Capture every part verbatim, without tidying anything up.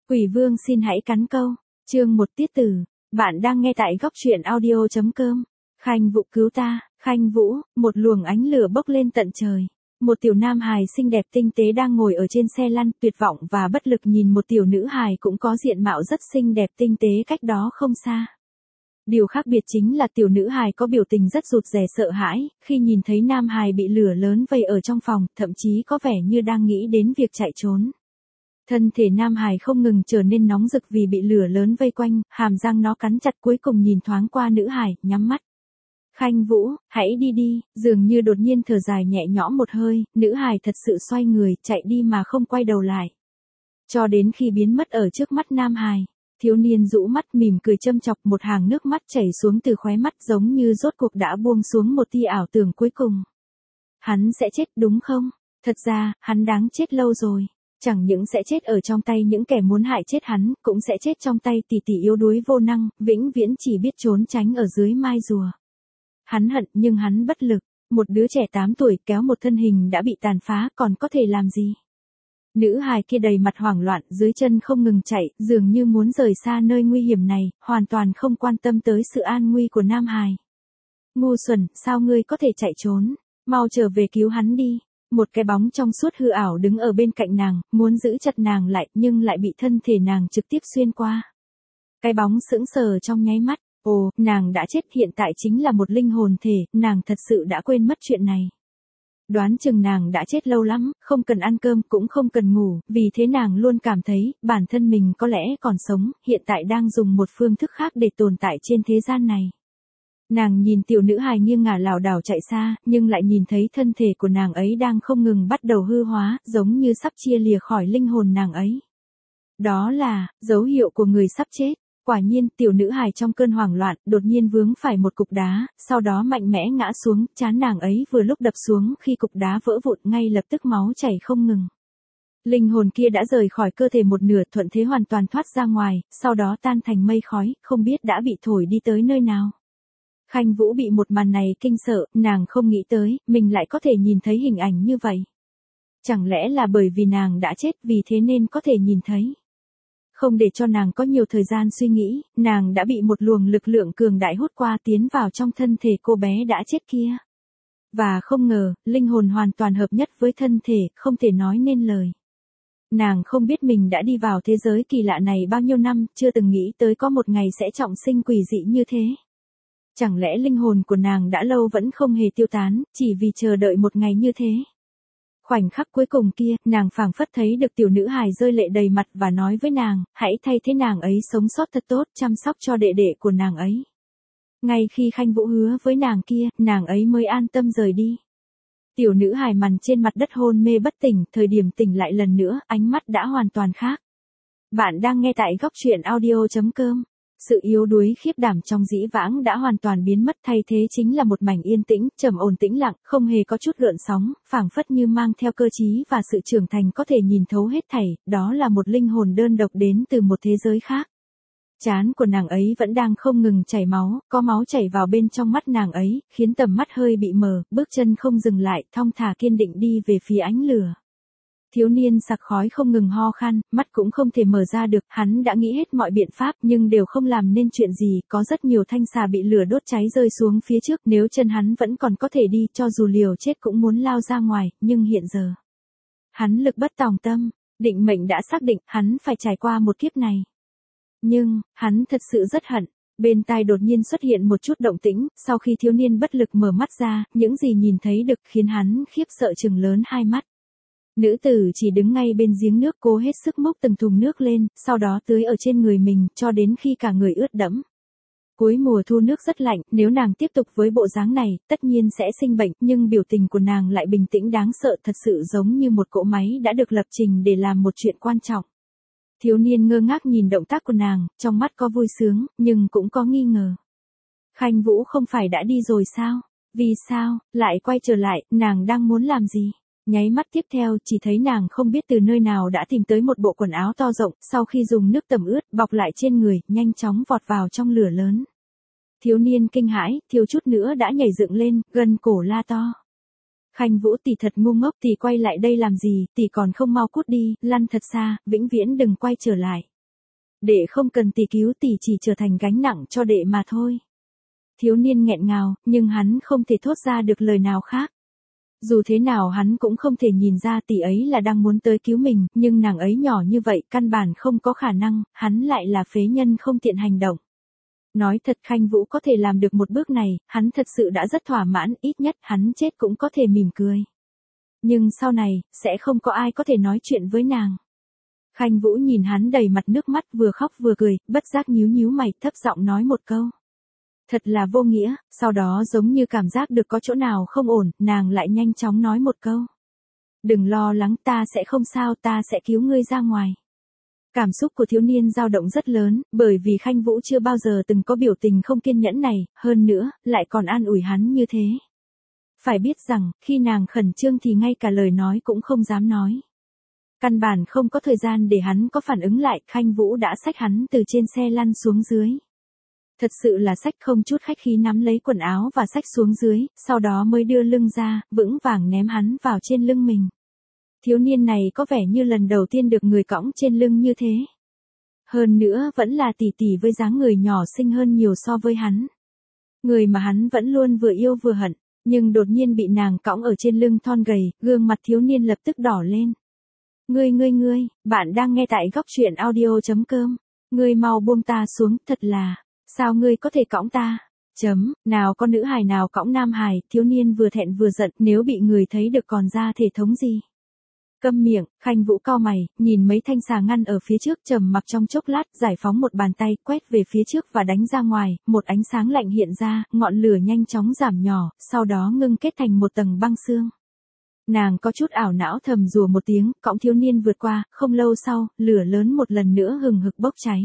Quỷ vương xin hãy cắn câu. Chương một tiết tử. Bạn đang nghe tại góc truyện audio chấm com. Khanh Vũ cứu ta, Khanh Vũ, một luồng ánh lửa bốc lên tận trời. Một tiểu nam hài xinh đẹp tinh tế đang ngồi ở trên xe lăn, tuyệt vọng và bất lực nhìn một tiểu nữ hài cũng có diện mạo rất xinh đẹp tinh tế cách đó không xa. Điều khác biệt chính là tiểu nữ hài có biểu tình rất rụt rè sợ hãi, khi nhìn thấy nam hài bị lửa lớn vây ở trong phòng, thậm chí có vẻ như đang nghĩ đến việc chạy trốn. Thân thể nam hài không ngừng trở nên nóng rực vì bị lửa lớn vây quanh, hàm răng nó cắn chặt cuối cùng nhìn thoáng qua nữ hài, nhắm mắt. Khanh Vũ, hãy đi đi, dường như đột nhiên thở dài nhẹ nhõm một hơi, nữ hài thật sự xoay người, chạy đi mà không quay đầu lại. Cho đến khi biến mất ở trước mắt nam hài, thiếu niên rũ mắt mỉm cười châm chọc, một hàng nước mắt chảy xuống từ khóe mắt giống như rốt cuộc đã buông xuống một tia ảo tưởng cuối cùng. Hắn sẽ chết đúng không? Thật ra, hắn đáng chết lâu rồi. Chẳng những sẽ chết ở trong tay những kẻ muốn hại chết hắn, cũng sẽ chết trong tay tỷ tỷ yếu đuối vô năng, vĩnh viễn chỉ biết trốn tránh ở dưới mai rùa. Hắn hận nhưng hắn bất lực, một đứa trẻ tám tuổi kéo một thân hình đã bị tàn phá còn có thể làm gì. Nữ hài kia đầy mặt hoảng loạn, dưới chân không ngừng chạy, dường như muốn rời xa nơi nguy hiểm này, hoàn toàn không quan tâm tới sự an nguy của nam hài. Ngu xuẩn, sao ngươi có thể chạy trốn, mau trở về cứu hắn đi. Một cái bóng trong suốt hư ảo đứng ở bên cạnh nàng, muốn giữ chặt nàng lại, nhưng lại bị thân thể nàng trực tiếp xuyên qua. Cái bóng sững sờ trong nháy mắt, ồ, nàng đã chết, hiện tại chính là một linh hồn thể, nàng thật sự đã quên mất chuyện này. Đoán chừng nàng đã chết lâu lắm, không cần ăn cơm cũng không cần ngủ, vì thế nàng luôn cảm thấy, bản thân mình có lẽ còn sống, hiện tại đang dùng một phương thức khác để tồn tại trên thế gian này. Nàng nhìn tiểu nữ hài nghiêng ngả lảo đảo chạy xa, nhưng lại nhìn thấy thân thể của nàng ấy đang không ngừng bắt đầu hư hóa, giống như sắp chia lìa khỏi linh hồn nàng ấy. Đó là dấu hiệu của người sắp chết. Quả nhiên, tiểu nữ hài trong cơn hoảng loạn, đột nhiên vướng phải một cục đá, sau đó mạnh mẽ ngã xuống, trán nàng ấy vừa lúc đập xuống, khi cục đá vỡ vụn ngay lập tức máu chảy không ngừng. Linh hồn kia đã rời khỏi cơ thể một nửa, thuận thế hoàn toàn thoát ra ngoài, sau đó tan thành mây khói, không biết đã bị thổi đi tới nơi nào. Khanh Vũ bị một màn này kinh sợ, nàng không nghĩ tới, mình lại có thể nhìn thấy hình ảnh như vậy. Chẳng lẽ là bởi vì nàng đã chết vì thế nên có thể nhìn thấy. Không để cho nàng có nhiều thời gian suy nghĩ, nàng đã bị một luồng lực lượng cường đại hút qua tiến vào trong thân thể cô bé đã chết kia. Và không ngờ, linh hồn hoàn toàn hợp nhất với thân thể, không thể nói nên lời. Nàng không biết mình đã đi vào thế giới kỳ lạ này bao nhiêu năm, chưa từng nghĩ tới có một ngày sẽ trọng sinh quỷ dị như thế. Chẳng lẽ linh hồn của nàng đã lâu vẫn không hề tiêu tán, chỉ vì chờ đợi một ngày như thế. Khoảnh khắc cuối cùng kia, nàng phảng phất thấy được tiểu nữ hài rơi lệ đầy mặt và nói với nàng, hãy thay thế nàng ấy sống sót thật tốt, chăm sóc cho đệ đệ của nàng ấy. Ngay khi Khanh Vũ hứa với nàng kia, nàng ấy mới an tâm rời đi. Tiểu nữ hài nằm trên mặt đất hôn mê bất tỉnh, thời điểm tỉnh lại lần nữa, ánh mắt đã hoàn toàn khác. Bạn đang nghe tại góc truyện audio chấm com. Sự yếu đuối khiếp đảm trong dĩ vãng đã hoàn toàn biến mất, thay thế chính là một mảnh yên tĩnh, trầm ổn tĩnh lặng, không hề có chút gợn sóng, phảng phất như mang theo cơ trí và sự trưởng thành có thể nhìn thấu hết thảy, đó là một linh hồn đơn độc đến từ một thế giới khác. Trán của nàng ấy vẫn đang không ngừng chảy máu, có máu chảy vào bên trong mắt nàng ấy, khiến tầm mắt hơi bị mờ, bước chân không dừng lại, thong thả kiên định đi về phía ánh lửa. Thiếu niên sặc khói không ngừng ho khan, mắt cũng không thể mở ra được, hắn đã nghĩ hết mọi biện pháp nhưng đều không làm nên chuyện gì, có rất nhiều thanh xà bị lửa đốt cháy rơi xuống phía trước, nếu chân hắn vẫn còn có thể đi, cho dù liều chết cũng muốn lao ra ngoài, nhưng hiện giờ, hắn lực bất tòng tâm, định mệnh đã xác định, hắn phải trải qua một kiếp này. Nhưng, hắn thật sự rất hận. Bên tai đột nhiên xuất hiện một chút động tĩnh, sau khi thiếu niên bất lực mở mắt ra, những gì nhìn thấy được khiến hắn khiếp sợ trừng lớn hai mắt. Nữ tử chỉ đứng ngay bên giếng nước, cố hết sức múc từng thùng nước lên, sau đó tưới ở trên người mình, cho đến khi cả người ướt đẫm. Cuối mùa thu nước rất lạnh, nếu nàng tiếp tục với bộ dáng này, tất nhiên sẽ sinh bệnh, nhưng biểu tình của nàng lại bình tĩnh đáng sợ, thật sự giống như một cỗ máy đã được lập trình để làm một chuyện quan trọng. Thiếu niên ngơ ngác nhìn động tác của nàng, trong mắt có vui sướng, nhưng cũng có nghi ngờ. Khanh Vũ không phải đã đi rồi sao? Vì sao, lại quay trở lại, nàng đang muốn làm gì? Nháy mắt tiếp theo, chỉ thấy nàng không biết từ nơi nào đã tìm tới một bộ quần áo to rộng, sau khi dùng nước tẩm ướt, bọc lại trên người, nhanh chóng vọt vào trong lửa lớn. Thiếu niên kinh hãi, thiếu chút nữa đã nhảy dựng lên, gân cổ la to. Khanh Vũ tỷ thật ngu ngốc, tỷ quay lại đây làm gì, tỷ còn không mau cút đi, lăn thật xa, vĩnh viễn đừng quay trở lại. Đệ không cần tỷ cứu, tỷ chỉ trở thành gánh nặng cho đệ mà thôi. Thiếu niên nghẹn ngào, nhưng hắn không thể thốt ra được lời nào khác. Dù thế nào hắn cũng không thể nhìn ra tỷ ấy là đang muốn tới cứu mình, nhưng nàng ấy nhỏ như vậy căn bản không có khả năng, hắn lại là phế nhân không tiện hành động. Nói thật Khanh Vũ có thể làm được một bước này, hắn thật sự đã rất thỏa mãn, ít nhất hắn chết cũng có thể mỉm cười. Nhưng sau này, sẽ không có ai có thể nói chuyện với nàng. Khanh Vũ nhìn hắn đầy mặt nước mắt vừa khóc vừa cười, bất giác nhíu nhíu mày thấp giọng nói một câu. Thật là vô nghĩa, sau đó giống như cảm giác được có chỗ nào không ổn, nàng lại nhanh chóng nói một câu. Đừng lo lắng, ta sẽ không sao, ta sẽ cứu ngươi ra ngoài. Cảm xúc của thiếu niên dao động rất lớn, bởi vì Khanh Vũ chưa bao giờ từng có biểu tình không kiên nhẫn này, hơn nữa, lại còn an ủi hắn như thế. Phải biết rằng, khi nàng khẩn trương thì ngay cả lời nói cũng không dám nói. Căn bản không có thời gian để hắn có phản ứng lại, Khanh Vũ đã xách hắn từ trên xe lăn xuống dưới. Thật sự là xách không chút khách khí nắm lấy quần áo và xách xuống dưới, sau đó mới đưa lưng ra, vững vàng ném hắn vào trên lưng mình. Thiếu niên này có vẻ như lần đầu tiên được người cõng trên lưng như thế. Hơn nữa vẫn là tỷ tỷ với dáng người nhỏ xinh hơn nhiều so với hắn. Người mà hắn vẫn luôn vừa yêu vừa hận, nhưng đột nhiên bị nàng cõng ở trên lưng thon gầy, gương mặt thiếu niên lập tức đỏ lên. Ngươi ngươi ngươi, bạn đang nghe tại góc truyện audio chấm com. Ngươi mau buông ta xuống, thật là, sao ngươi có thể cõng ta? Chấm, nào có nữ hài nào cõng nam hài, thiếu niên vừa thẹn vừa giận, nếu bị người thấy được còn ra thể thống gì? Câm miệng, Khanh Vũ cau mày, nhìn mấy thanh xà ngăn ở phía trước, trầm mặc trong chốc lát, giải phóng một bàn tay, quét về phía trước và đánh ra ngoài, một ánh sáng lạnh hiện ra, ngọn lửa nhanh chóng giảm nhỏ, sau đó ngưng kết thành một tầng băng xương. Nàng có chút ảo não thầm rủa một tiếng, cõng thiếu niên vượt qua, không lâu sau, lửa lớn một lần nữa hừng hực bốc cháy.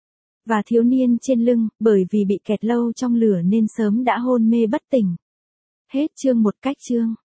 Và thiếu niên trên lưng, bởi vì bị kẹt lâu trong lửa nên sớm đã hôn mê bất tỉnh. Hết chương một cách chương.